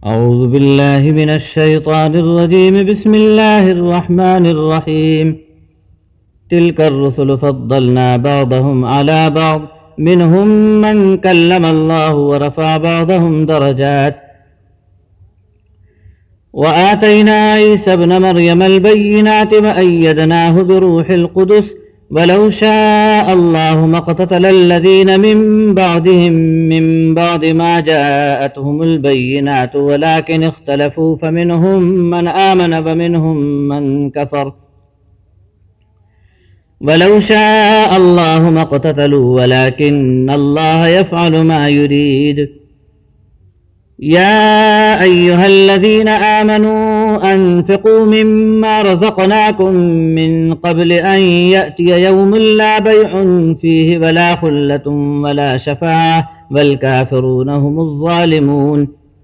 أعوذ بالله من الشيطان الرجيم. بسم الله الرحمن الرحيم. تلك الرسل فضلنا بعضهم على بعض، منهم من كلم الله ورفع بعضهم درجات، وآتينا عيسى ابن مريم البينات وأيدناه بروح القدس، ولو شاء الله ما اقتتل الذين من بعدهم من بعد ما جاءتهم البينات ولكن اختلفوا، فمنهم من آمن ومنهم من كفر، ولو شاء الله ما اقتتلوا ولكن الله يفعل ما يريد. يا أيها الذين آمنوا أنفقوا مما رزقناكم من قبل أن يأتي يوم لا بيع فيه ولا خلة ولا شفاعة والكافرون هم الظالمون.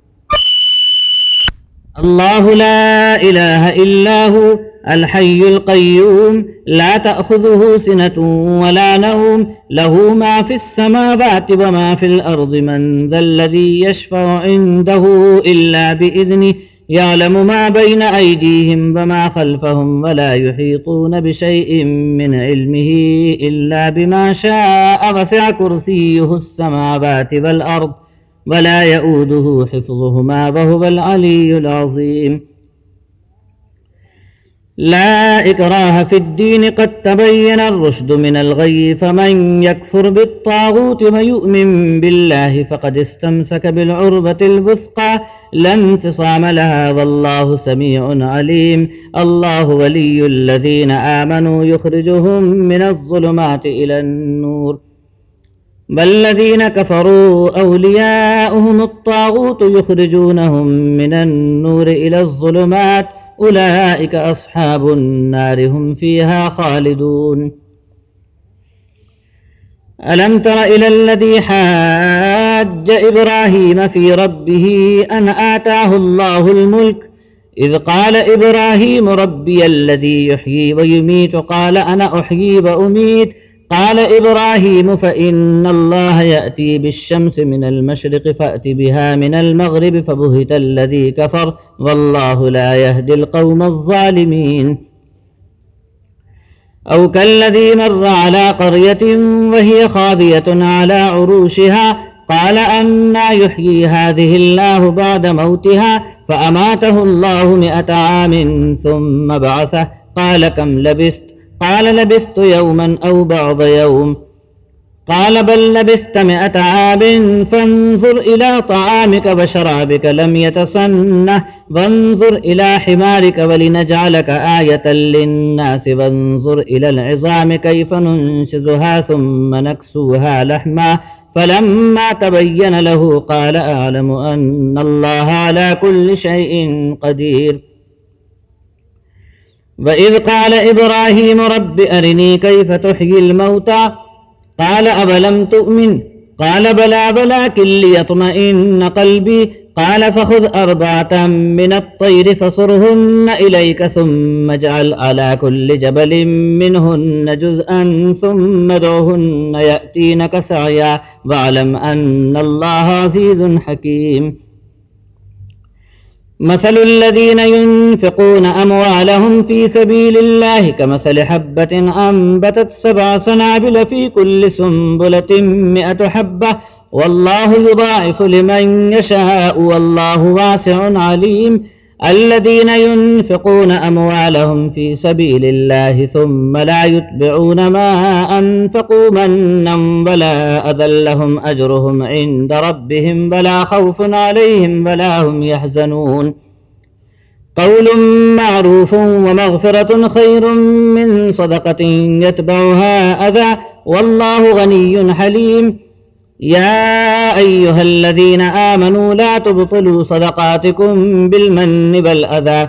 الله لا إله إلا هو الحي القيوم، لا تأخذه سنة ولا نوم، له ما في السماوات وما في الأرض. من ذا الذي يشفع عنده إلا بإذنه، يعلم ما بين أيديهم وما خلفهم، ولا يحيطون بشيء من علمه إلا بما شاء، وسع كرسيه السماوات والأرض ولا يؤوده حفظهما وهو العلي العظيم. لا إكراه في الدين، قد تبين الرشد من الغي، فمن يكفر بالطاغوت ويؤمن بالله فقد استمسك بالعروة الوثقى لا انفصام لها، والله سميع عليم. الله ولي الذين آمنوا يخرجهم من الظلمات إلى النور، والذين كفروا أولياؤهم الطاغوت يخرجونهم من النور إلى الظلمات، أولئك أصحاب النار هم فيها خالدون. ألم تر إلى الذي حاج إبراهيم في ربه أن آتاه الله الملك، إذ قال إبراهيم ربي الذي يحيي ويميت، قال أنا أحيي وأميت. قال إبراهيم فإن الله يأتي بالشمس من المشرق فأت بها من المغرب، فبهت الذي كفر والله لا يهدي القوم الظالمين. أو كالذي مر على قرية وهي خاوية على عروشها، قال أنى يحيي هذه الله بعد موتها، فأماته الله 100 عام ثم بعثه، قال كم لبثت؟ قال لبثت يوما أو بعض يوم، قال بل لبثت 100 عام، فانظر إلى طعامك وشرابك لم يتسنه، وانظر إلى حمارك ولنجعلك آية للناس، وانظر إلى العظام كيف ننشزها ثم نكسوها لحما، فلما تبين له قال أعلم أن الله على كل شيء قدير. وإذ قال إبراهيم رب أرني كيف تحيي الموتى، قال أولم تؤمن؟ قال بلى ولكن ليطمئن قلبي، قال فخذ 4 من الطير فصرهن إليك، ثم اجعل على كل جبل منهن جزءا ثم ادعهن يأتينك سعيا، واعلم أن الله عزيز حكيم. مثل الذين ينفقون أموالهم في سبيل الله كمثل حبة أنبتت 7 سنابل في كل سنبلة 100 حبة، والله يضاعف لمن يشاء والله واسع عليم. الذين ينفقون أموالهم في سبيل الله ثم لا يتبعون ما أنفقوا منا ولا أذى لهم أجرهم عند ربهم ولا خوف عليهم ولا هم يحزنون. قول معروف ومغفرة خير من صدقة يتبعها أذى، والله غني حليم. يا أيها الذين آمنوا لا تبطلوا صدقاتكم بالمن والأذى،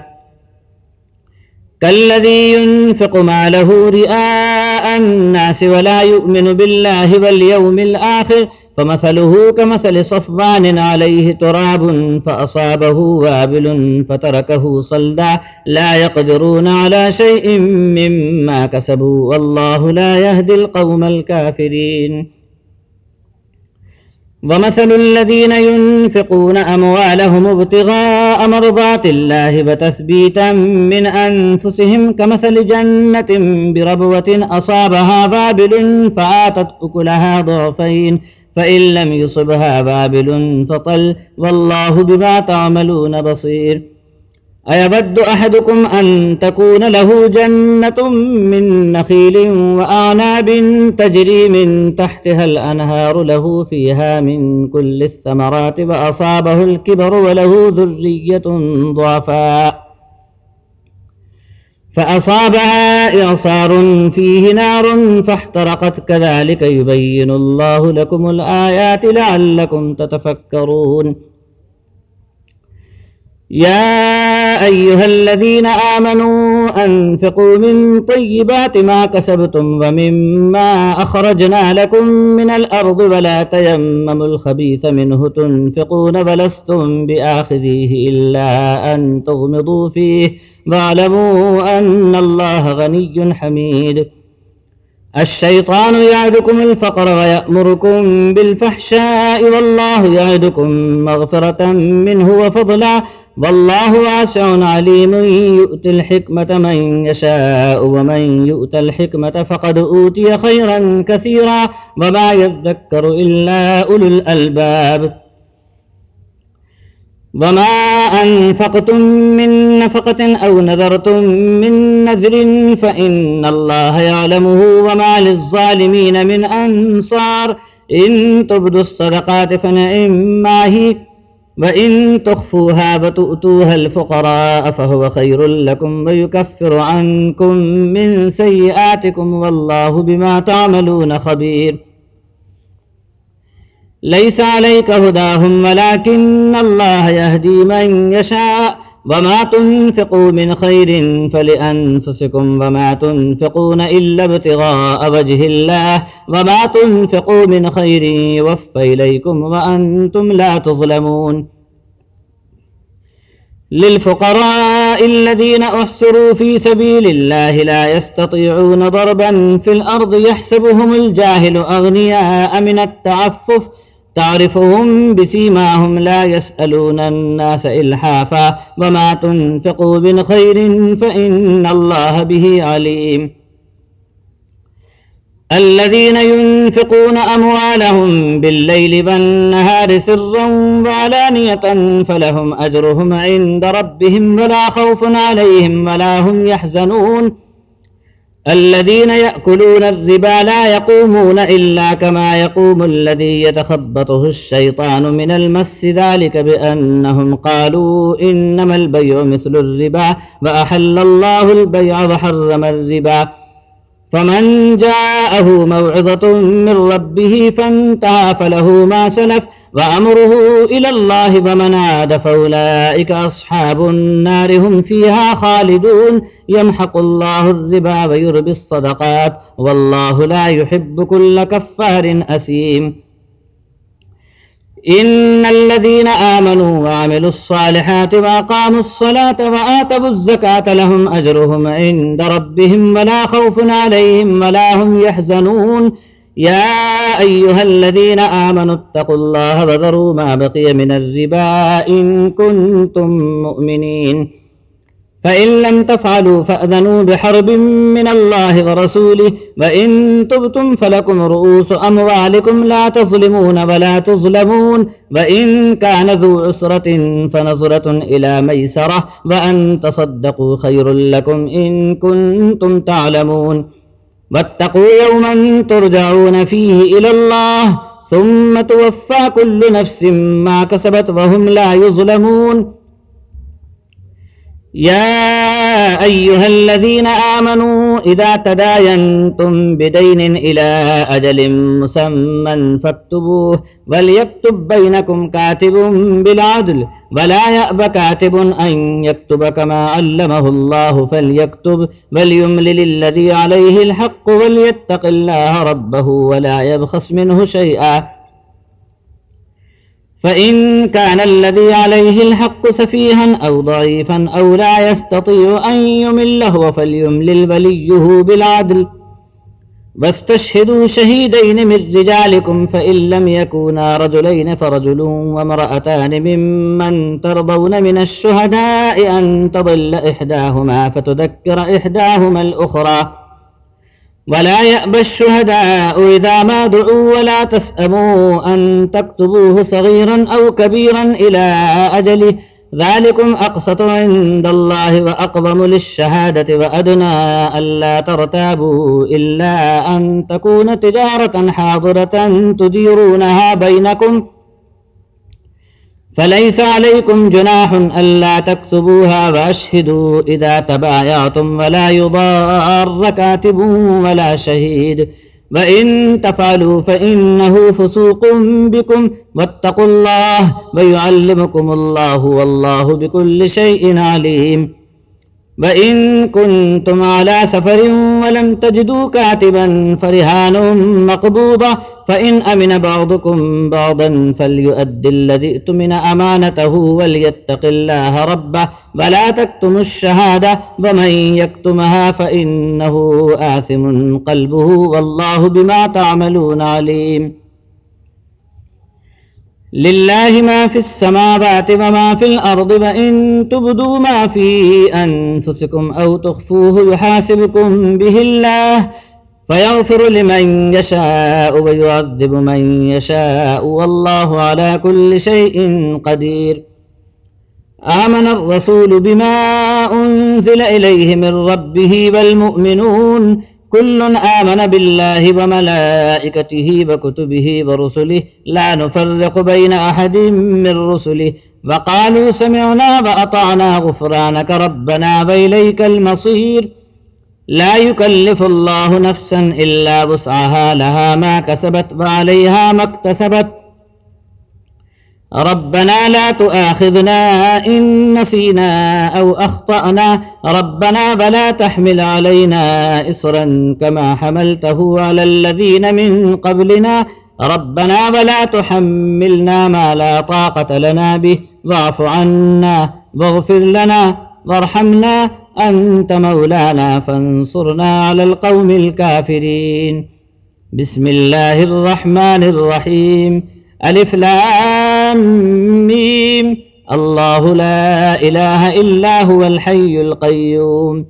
كالذي ينفق ماله رئاء الناس ولا يؤمن بالله واليوم الآخر، فمثله كمثل صفوان عليه تراب فأصابه وابل فتركه صلدا، لا يقدرون على شيء مما كسبوا والله لا يهدي القوم الكافرين. ومثل الذين ينفقون أموالهم ابتغاء مرضات الله وتثبيتا من أنفسهم كمثل جنة بربوة أصابها وابل فآتت أكلها ضعفين فإن لم يصبها وابل فطل والله بما تعملون بصير. أيود أحدكم أن تكون له جنة من نخيل وأعناب تجري من تحتها الأنهار له فيها من كل الثمرات وأصابه الكبر وله ذرية ضعفاء فأصابها إعصار فيه نار فاحترقت كذلك يبين الله لكم الآيات لعلكم تتفكرون. يا أيها الذين آمنوا أنفقوا من طيبات ما كسبتم ومما أخرجنا لكم من الأرض ولا تيمموا الخبيث منه تنفقون ولستم بآخذيه إلا أن تغمضوا فيه واعلموا أن الله غني حميد. الشيطان يعدكم الفقر ويأمركم بالفحشاء والله يعدكم مغفرة منه وفضلا والله واسع عليم يؤتي الحكمة من يشاء ومن يؤت الحكمة فقد أوتي خيرا كثيرا وما يذكر إلا أولو الألباب. وما أنفقتم من نفقة أو نذرتم من نذر فإن الله يعلمه وما للظالمين من أنصار. إن تبدوا الصدقات فنعما هي وإن تخفوها وتؤتوها الفقراء فهو خير لكم ويكفر عنكم من سيئاتكم والله بما تعملون خبير. ليس عليك هداهم ولكن الله يهدي من يشاء وما تنفقوا من خير فلأنفسكم وما تنفقون إلا ابتغاء وجه الله وما تنفقوا من خير يوفى إليكم وأنتم لا تظلمون. للفقراء الذين أحصروا في سبيل الله لا يستطيعون ضربا في الأرض يحسبهم الجاهل أغنياء من التعفف تعرفهم بسيماهم لا يسألون الناس إلحافا وما تنفقوا من خير فإن الله به عليم. الذين ينفقون أموالهم بالليل والنهار سرا وعلانية فلهم أجرهم عند ربهم ولا خوف عليهم ولا هم يحزنون. الذين يأكلون الربا لا يقومون إلا كما يقوم الذي يتخبطه الشيطان من المس ذلك بأنهم قالوا إنما البيع مثل الربا وأحل الله البيع وحرم الربا. فمن جاءه موعظة من ربه فانتهى فله ما سلف وأمره إلى الله ومن عاد فأولئك أصحاب النار هم فيها خالدون. يمحق الله الربا ويربي الصدقات والله لا يحب كل كفار أثيم. إن الذين آمنوا وعملوا الصالحات وأقاموا الصلاة وآتوا الزكاة لهم أجرهم عند ربهم ولا خوف عليهم ولا هم يحزنون. يا أيها الذين آمنوا اتقوا الله وذروا ما بقي من الربا إن كنتم مؤمنين فإن لم تفعلوا فأذنوا بحرب من الله ورسوله وإن تبتم فلكم رؤوس أموالكم لا تظلمون ولا تظلمون. وإن كان ذو عسرة فنظرة إلى ميسرة وأن تصدقوا خير لكم إن كنتم تعلمون. واتقوا يوما ترجعون فيه إلى الله ثم توفى كل نفس ما كسبت وهم لا يظلمون. يا أيها الذين آمنوا إذا تداينتم بدين إلى أجل مسمى فاكتبوه وليكتب بينكم كاتب بالعدل ولا يأب كاتب أن يكتب كما علمه الله فليكتب وليملل الذي عليه الحق وليتق الله ربه ولا يبخس منه شيئا. فإن كان الذي عليه الحق سفيها أو ضعيفا أو لا يستطيع أن يمل هو فليملل وليه بالعدل واستشهدوا شهيدين من رجالكم فإن لم يكونا رجلين فرجل وامرأتان ممن ترضون من الشهداء أن تضل إحداهما فتذكر إحداهما الأخرى ولا يأبى الشهداء إذا ما دعوا ولا تسأموا أن تكتبوه صغيرا أو كبيرا إلى أجله ذلكم أقسط عند الله وأقوم للشهادة وأدنى ألا ترتابوا إلا أن تكون تجارة حاضرة تديرونها بينكم فليس عليكم جناح ألا تكتبوها وأشهدوا إذا تبايعتم ولا يضار كاتب ولا شهيد وإن تفعلوا فإنه فسوق بكم واتقوا الله ويعلمكم الله والله بكل شيء عليم وإن كنتم على سفر ولم تجدوا كاتبا فرهان مقبوضة فإن أمن بعضكم بعضا فليؤد الذي ائتمن أمانته وليتق الله ربه ولا تكتموا الشهادة ومن يكتمها فإنه آثم قلبه والله بما تعملون عليم لله ما في السماوات وما في الأرض وإن تبدوا ما في أنفسكم أو تخفوه يحاسبكم به الله فيغفر لمن يشاء ويعذب من يشاء والله على كل شيء قدير آمن الرسول بما أنزل إليه من ربه والمؤمنون كل آمن بالله وملائكته وكتبه ورسله لا نفرق بين أحد من رسله وقالوا سمعنا وأطعنا غفرانك ربنا وإليك المصير لا يكلف الله نفسا إلا وسعها لها ما كسبت وعليها ما اكتسبت ربنا لا تؤاخذنا إن نسينا أو أخطأنا ربنا ولا تحمل علينا إصرا كما حملته على الذين من قبلنا ربنا ولا تحملنا ما لا طاقة لنا به واعف عنا واغفر لنا وارحمنا أنت مولانا فانصرنا على القوم الكافرين بسم الله الرحمن الرحيم ألف لام ميم الله لا إله إلا هو الحي القيوم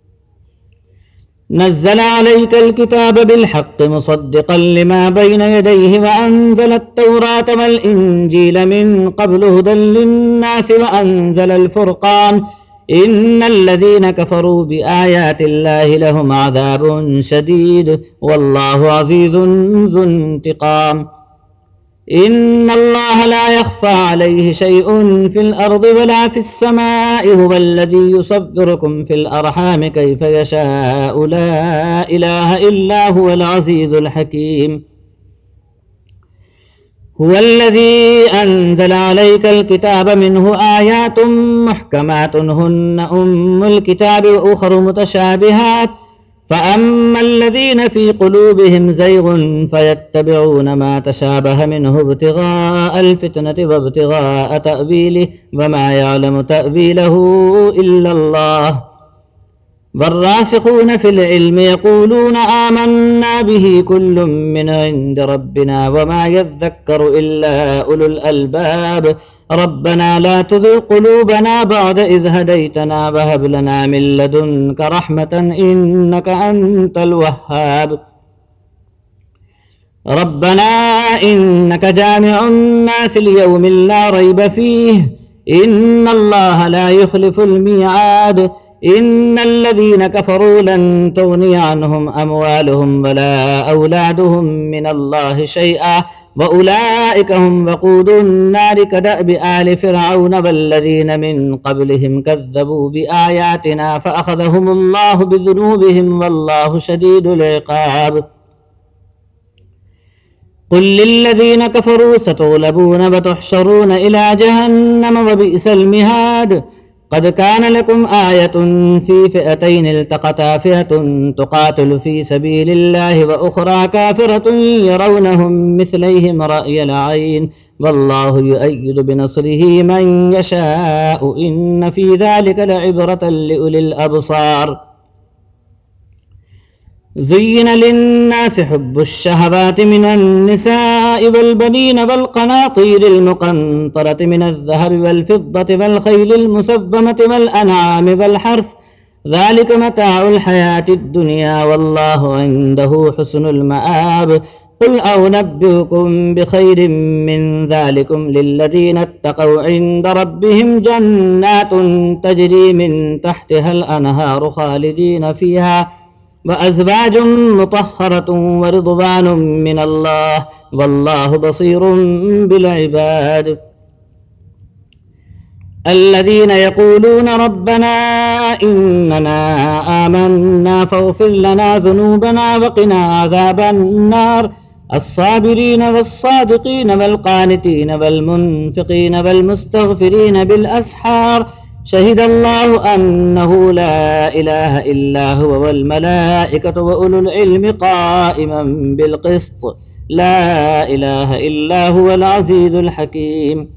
نزل عليك الكتاب بالحق مصدقا لما بين يديه وأنزل التوراة والإنجيل من قبل هدى للناس وأنزل الفرقان إن الذين كفروا بآيات الله لهم عذاب شديد والله عزيز ذو انتقام إن الله لا يخفى عليه شيء في الأرض ولا في السماء هو الذي يصبركم في الأرحام كيف يشاء لا إله إلا هو العزيز الحكيم هو الذي أنزل عليك الكتاب منه آيات محكمات هن أم الكتاب وأخر متشابهات فأما الذين في قلوبهم زيغ فيتبعون ما تشابه منه ابتغاء الفتنة وابتغاء تأويله وما يعلم تأويله إلا الله والراسخون في العلم يقولون آمنا به كل من عند ربنا وما يذكر إلا أولو الألباب ربنا لا تزغ قلوبنا بعد إذ هديتنا وهب لنا من لدنك رحمة إنك أنت الوهاب ربنا إنك جامع الناس ليوم لا ريب فيه إن الله لا يخلف الميعاد إن الذين كفروا لن تغني عنهم أموالهم ولا أولادهم من الله شيئا وأولئك هم وقود النار كدأب آل فرعون والذين من قبلهم كذبوا بآياتنا فأخذهم الله بذنوبهم والله شديد العقاب قل للذين كفروا ستغلبون وتحشرون إلى جهنم وبئس المهاد قد كان لكم آية في فئتين التقتا فئة تقاتل في سبيل الله وأخرى كافرة يرونهم مثليهم رأي العين والله يؤيد بنصره من يشاء إن في ذلك لعبرة لأولي الأبصار زين للناس حب الشهوات من النساء والبنين والقناطير المقنطرة من الذهب والفضة والخيل المسومة والأنعام والحرث ذلك متاع الحياة الدنيا والله عنده حسن المآب قل أنبئكم بخير من ذلكم للذين اتقوا عند ربهم جنات تجري من تحتها الأنهار خالدين فيها وأزواج مطهرة ورضوان من الله والله بصير بالعباد الذين يقولون ربنا إننا آمنا فاغفر لنا ذنوبنا وقنا عذاب النار الصابرين والصادقين والقانتين والمنفقين والمستغفرين بالأسحار شهد الله أنه لا إله إلا هو والملائكة وأولو العلم قائما بالقسط لا إله إلا هو العزيز الحكيم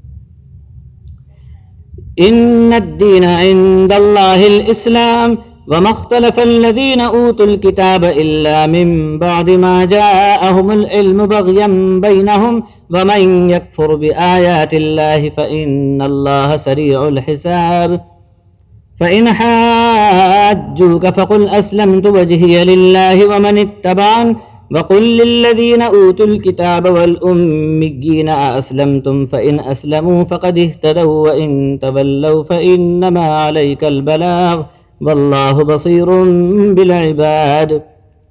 إن الدين عند الله الإسلام وما اختلف الذين أوتوا الكتاب إلا من بعد ما جاءهم العلم بغيا بينهم ومن يكفر بآيات الله فإن الله سريع الحساب فإن حاجوك فقل أسلمت وجهي لله ومن اتبعن وقل للذين أوتوا الكتاب والأميين أأسلمتم فإن أسلموا فقد اهتدوا وإن تولوا فإنما عليك البلاغ والله بصير بالعباد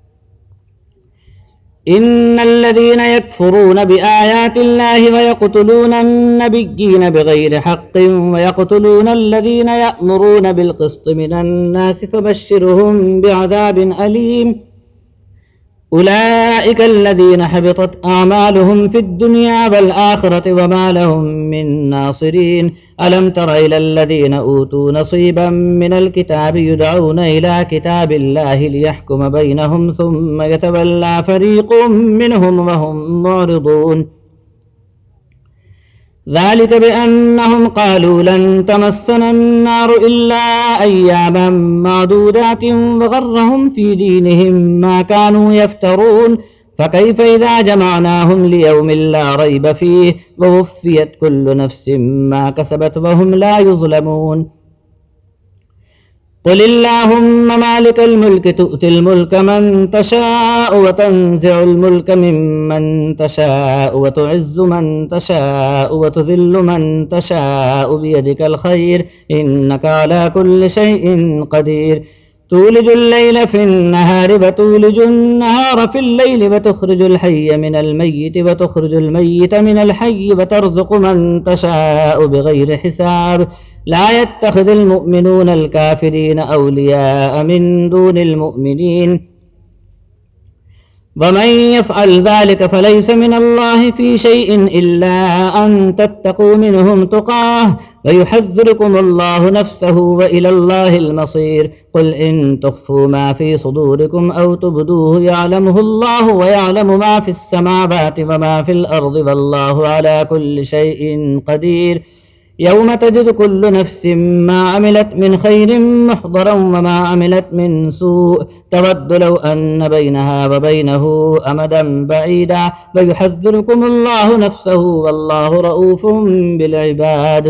إن الذين يكفرون بآيات الله ويقتلون النبيين بغير حق ويقتلون الذين يأمرون بالقسط من الناس فبشرهم بعذاب أليم أولئك الذين حبطت أعمالهم في الدنيا والآخرة وما لهم من ناصرين ألم تر إلى الذين أوتوا نصيبا من الكتاب يدعون إلى كتاب الله ليحكم بينهم ثم يتولى فريق منهم وهم معرضون ذلك بأنهم قالوا لن تمسنا النار إلا أياما معدودات وغرهم في دينهم ما كانوا يفترون فكيف إذا جمعناهم ليوم لا ريب فيه ووفيت كل نفس ما كسبت وهم لا يظلمون قل اللهم مالك الملك تؤتي الملك من تشاء وتنزع الملك ممن تشاء وتعز من تشاء وتذل من تشاء بيدك الخير إنك على كل شيء قدير تولج الليل في النهار وتولج النهار في الليل وتخرج الحي من الميت وتخرج الميت من الحي وترزق من تشاء بغير حساب لا يتخذ المؤمنون الكافرين أولياء من دون المؤمنين ومن يفعل ذلك فليس من الله في شيء إلا أن تتقوا منهم تقاه ويحذركم الله نفسه وإلى الله المصير قل إن تخفوا ما في صدوركم أو تبدوه يعلمه الله ويعلم ما في السماوات وما في الأرض والله على كل شيء قدير يوم تجد كل نفس ما عملت من خير محضرا وما عملت من سوء تود لو أن بينها وبينه أمدا بعيدا ويحذركم الله نفسه والله رؤوف بالعباد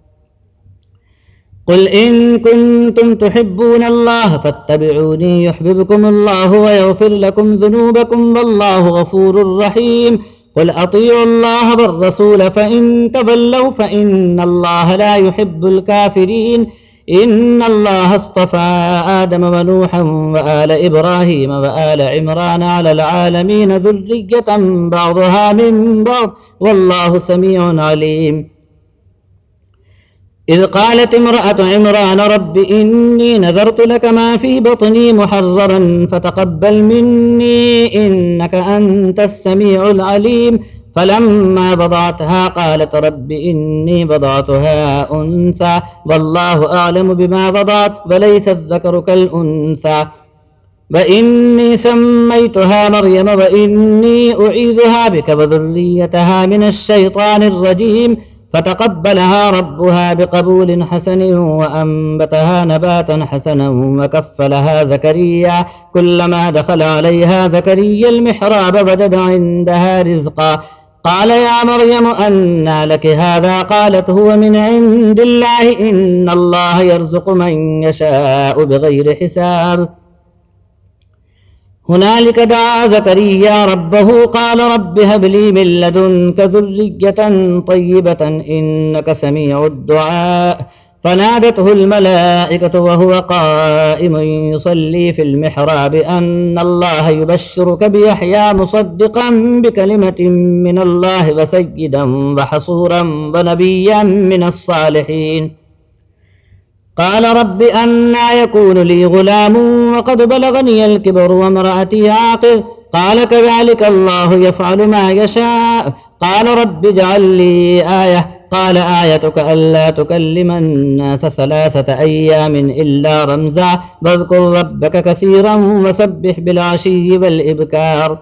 قل إن كنتم تحبون الله فاتبعوني يحببكم الله ويغفر لكم ذنوبكم والله غفور رحيم قل أطيعوا الله والرسول فإن تولوا فإن الله لا يحب الكافرين إن الله اصطفى آدم ونوحا وآل إبراهيم وآل عمران على العالمين ذرية بعضها من بعض والله سميع عليم إذ قالت امرأة عمران رب إني نذرت لك ما في بطني محررا فتقبل مني إنك أنت السميع العليم فلما وضعتها قالت رب إني وضعتها أنثى والله أعلم بما وضعت وليس الذكر كالأنثى وإني سميتها مريم وإني أعيذها بك وذريتها من الشيطان الرجيم فتقبلها ربها بقبول حسن وأنبتها نباتا حسنا وكفلها زكريا. كلما دخل عليها زكريا المحراب وجد عندها رزقا قال يا مريم أنى لك هذا؟ قالت هو من عند الله إن الله يرزق من يشاء بغير حساب. هنالك دعا زكريا ربه قال رب هب لي من لدنك ذرية طيبة إنك سميع الدعاء. فنادته الملائكة وهو قائم يصلي في المحراب أن الله يبشرك بيحيى مصدقا بكلمة من الله وسيدا وحصورا ونبيا من الصالحين. قال رب أنى يكون لي غلام وقد بلغني الكبر وامرأتي عاقر؟ قال كذلك الله يفعل ما يشاء. قال رب اجعل لي آية. قال آيتك ألا تكلم الناس 3 أيام إلا رمزا واذكر ربك كثيرا وسبح بالعشي والإبكار.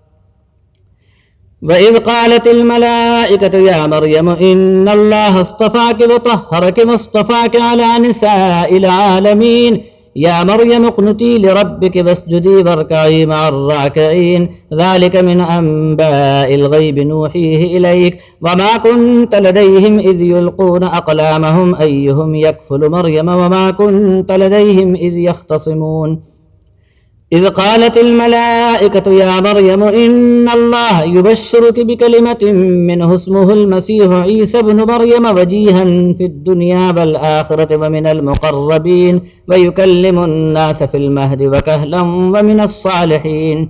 وإذ قالت الملائكة يا مريم إن الله اصطفاك وطهرك واصطفاك على نساء العالمين. يا مريم اقنتي لربك واسجدي واركعي مع الراكعين. ذلك من أنباء الغيب نوحيه إليك وما كنت لديهم إذ يلقون أقلامهم أيهم يكفل مريم وما كنت لديهم إذ يختصمون. إذ قالت الملائكة يا مريم إن الله يبشرك بكلمة منه اسمه المسيح عيسى ابن مريم وجيها في الدنيا والآخرة ومن المقربين ويكلم الناس في المهد وكهلا ومن الصالحين.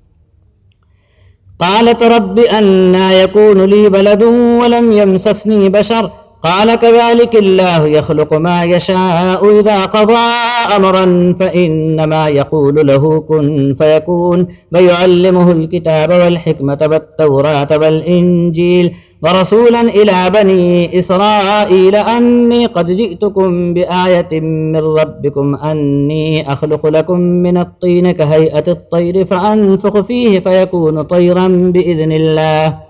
قالت رب أنى يكون لي ولد ولم يمسسني بشر؟ قال كذلك الله يخلق ما يشاء إذا قضى أمرا فإنما يقول له كن فيكون. ويعلمه الكتاب والحكمة والتوراة والإنجيل ورسولا إلى بني إسرائيل أني قد جئتكم بآية من ربكم أني أخلق لكم من الطين كهيئة الطير فأنفخ فيه فيكون طيرا بإذن الله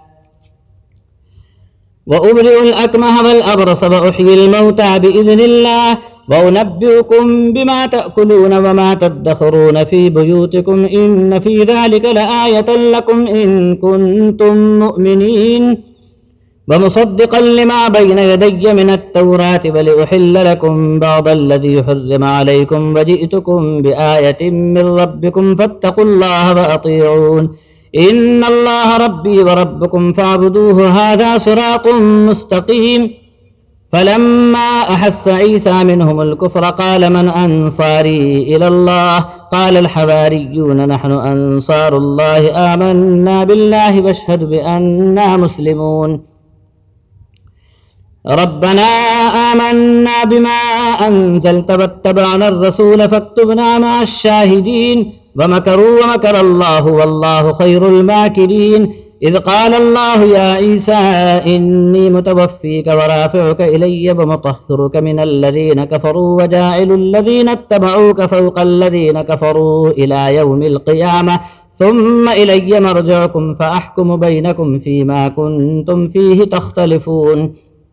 وأبرئ الأكمه والأبرص وأحيي الموتى بإذن الله وأنبئكم بما تأكلون وما تدخرون في بيوتكم إن في ذلك لآية لكم إن كنتم مؤمنين. ومصدقا لما بين يدي من التوراة ولأحل لكم بعض الذي حرم عليكم وجئتكم بآية من ربكم فاتقوا الله وأطيعون. إن الله ربي وربكم فاعبدوه هذا صراط مستقيم. فلما أحس عيسى منهم الكفر قال من أنصاري إلى الله؟ قال الحواريون نحن أنصار الله آمنا بالله واشهد بأننا مسلمون. ربنا آمنا بما أنزلت واتبعنا الرسول فاكتبنا مع الشاهدين. ومكروا ومكر الله والله خير الماكرين. إذ قال الله يا عيسى إني متوفيك ورافعك إلي ومطهرك من الذين كفروا وجاعل الذين اتبعوك فوق الذين كفروا إلى يوم القيامة ثم إلي مرجعكم فأحكم بينكم فيما كنتم فيه تختلفون.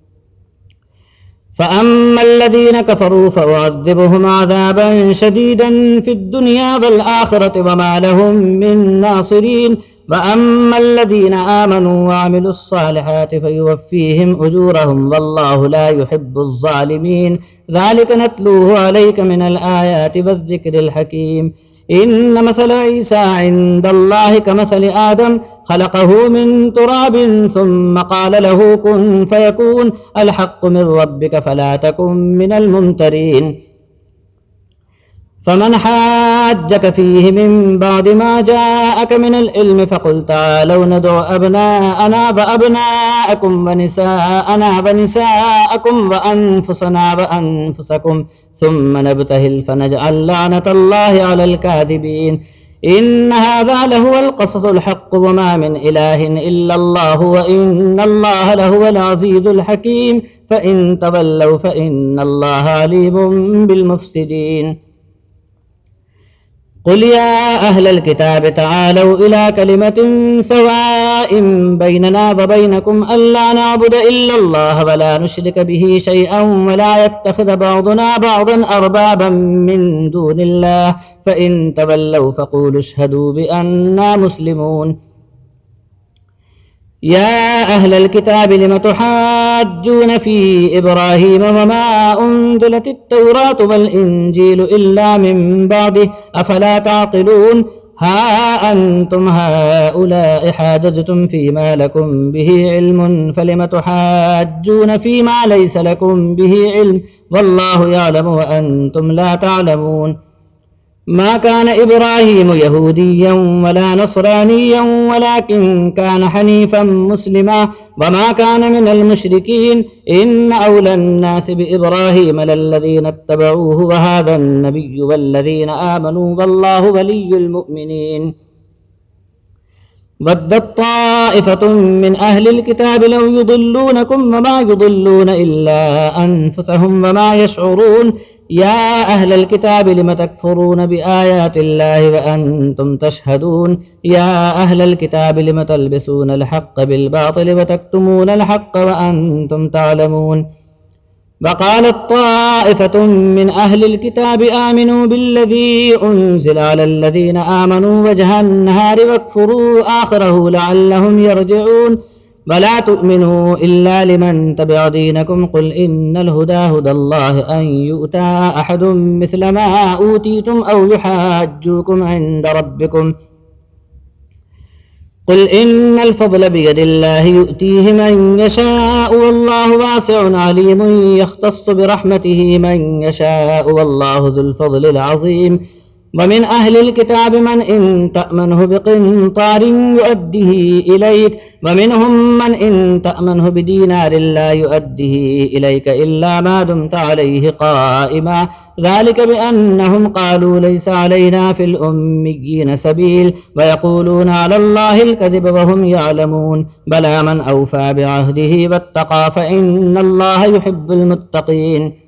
فأما الذين كفروا فأعذبهم عذابا شديدا في الدنيا والآخرة وما لهم من ناصرين. وأما الذين آمنوا وعملوا الصالحات فيوفيهم أجورهم والله لا يحب الظالمين. ذلك نتلوه عليك من الآيات والذكر الحكيم. إن مثل عيسى عند الله كمثل آدم خلقه من تراب ثم قال له كن فيكون. الحق من ربك فلا تكن من الممترين. فمن حاجك فيه من بعد ما جاءك من العلم فقل تعالوا ندعو أبناءنا وأبناءكم ونساءنا ونساءكم وأنفسنا وأنفسكم ثم نبتهل فنجعل لعنة الله على الكاذبين. إن هذا لهو القصص الحق وما من إله إلا الله وإن الله لهو العزيز الحكيم. فإن تولوا فإن الله عليم بالمفسدين. قل يا أهل الكتاب تعالوا إلى كلمة سواء بيننا وبينكم ألا نعبد إلا الله ولا نشرك به شيئا ولا يتخذ بعضنا بعضا أربابا من دون الله فإن تولوا فقولوا اشهدوا بأننا مسلمون. يا أهل الكتاب لم تحاجون في إبراهيم وما أنزلت التوراة والإنجيل إلا من بعده أفلا تعقلون. ها أنتم هؤلاء حاججتم فيما لكم به علم فلم تحاجون فيما ليس لكم به علم والله يعلم وأنتم لا تعلمون. ما كان إبراهيم يهوديا ولا نصرانيا ولكن كان حنيفا مسلما وما كان من المشركين إن أولى الناس بإبراهيم للذين اتبعوه وهذا النبي والذين آمنوا والله ولي المؤمنين. ودت طائفة من أهل الكتاب لو يضلونكم وما يضلون إلا أنفسهم وما يشعرون. يا أهل الكتاب لم تكفرون بآيات الله وأنتم تشهدون. يا أهل الكتاب لم تلبسون الحق بالباطل وتكتمون الحق وأنتم تعلمون. وقالت طائفة من أهل الكتاب آمنوا بالذي أنزل على الذين آمنوا وجه النهار واكفروا آخره لعلهم يرجعون. ولا تؤمنوا إلا لمن تبع دينكم قل إن الهدى هدى الله أن يؤتى أحد مثل ما أوتيتم أو يحاجوكم عند ربكم قل إن الفضل بيد الله يؤتيه من يشاء والله واسع عليم يختص برحمته من يشاء والله ذو الفضل العظيم. ومن أهل الكتاب من إن تأمنه بقنطار يؤديه إليك ومنهم من إن تأمنه بدينار لا يؤديه إليك إلا ما دمت عليه قائما ذلك بأنهم قالوا ليس علينا في الأميين سبيل ويقولون على الله الكذب وهم يعلمون. بلى من أوفى بعهده واتقى فإن الله يحب المتقين.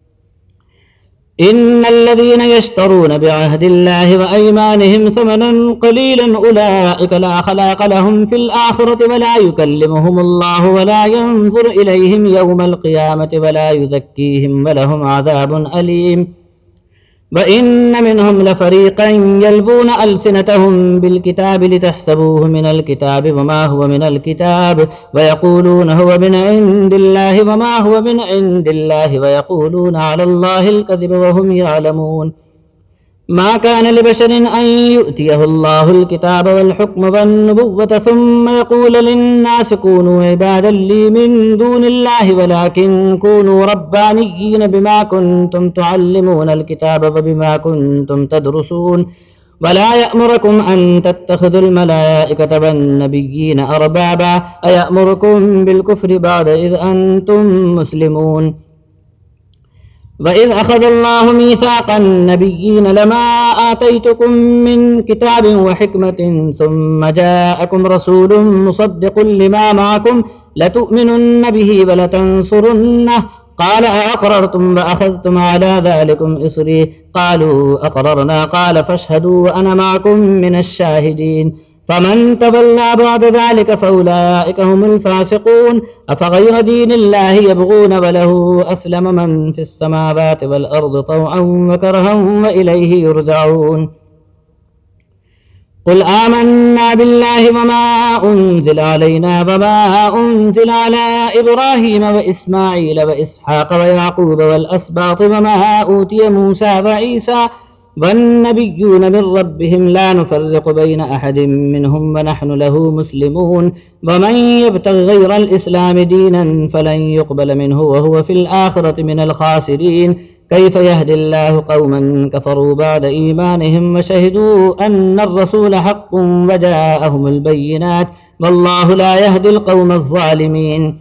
إن الذين يشترون بعهد الله وأيمانهم ثمنا قليلا أولئك لا خلاق لهم في الآخرة ولا يكلمهم الله ولا ينظر إليهم يوم القيامة ولا يزكيهم ولهم عذاب أليم. وإن منهم لفريقا يلبون ألسنتهم بالكتاب لتحسبوه من الكتاب وما هو من الكتاب ويقولون هو من عند الله وما هو من عند الله ويقولون على الله الكذب وهم يعلمون. ما كان لبشر أن يؤتيه الله الكتاب والحكم والنبوة ثم يقول للناس كونوا عبادا لي من دون الله ولكن كونوا ربانيين بما كنتم تعلمون الكتاب وبما كنتم تدرسون. ولا يأمركم أن تتخذوا الملائكة والنبيين أربابا أيأمركم بالكفر بعد إذ أنتم مسلمون. وإذ أخذ الله ميثاق النبيين لما آتيتكم من كتاب وحكمة ثم جاءكم رسول مصدق لما معكم لتؤمنن به ولتنصرنه قال أأقررتم وأخذتم على ذلكم إصري قالوا أقررنا قال فاشهدوا وأنا معكم من الشاهدين. فمن تولى بعد ذلك فأولئك هم الفاسقون. أفغير دين الله يبغون وله أسلم من في السماوات والأرض طوعا وكرها وإليه يرجعون. قل آمنا بالله وما أنزل علينا وما أنزل على إبراهيم وإسماعيل وإسحاق ويعقوب والأسباط وما أوتي موسى وعيسى والنبيون من ربهم لا نفرق بين أحد منهم ونحن له مسلمون. ومن يبتغ غير الإسلام دينا فلن يقبل منه وهو في الآخرة من الخاسرين. كيف يهدي الله قوما كفروا بعد إيمانهم وشهدوا أن الرسول حق وجاءهم البينات والله لا يهدي القوم الظالمين.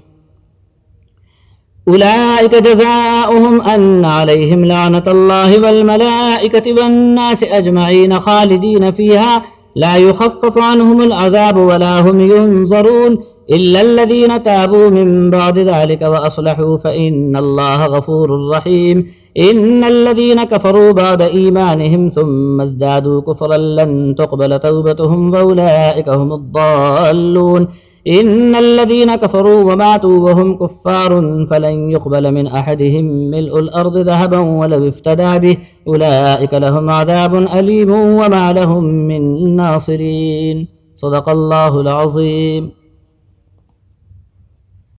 أولئك جزاؤهم أن عليهم لعنة الله والملائكة والناس أجمعين خالدين فيها لا يخفف عنهم العذاب ولا هم ينظرون إلا الذين تابوا من بعد ذلك وأصلحوا فإن الله غفور رحيم. إن الذين كفروا بعد إيمانهم ثم ازدادوا كفرا لن تقبل توبتهم وأولئك هم الضالون. إن الذين كفروا وماتوا وهم كفار فلن يقبل من أحدهم ملء الأرض ذهبا ولو افتدى به أولئك لهم عذاب أليم وما لهم من ناصرين. صدق الله العظيم.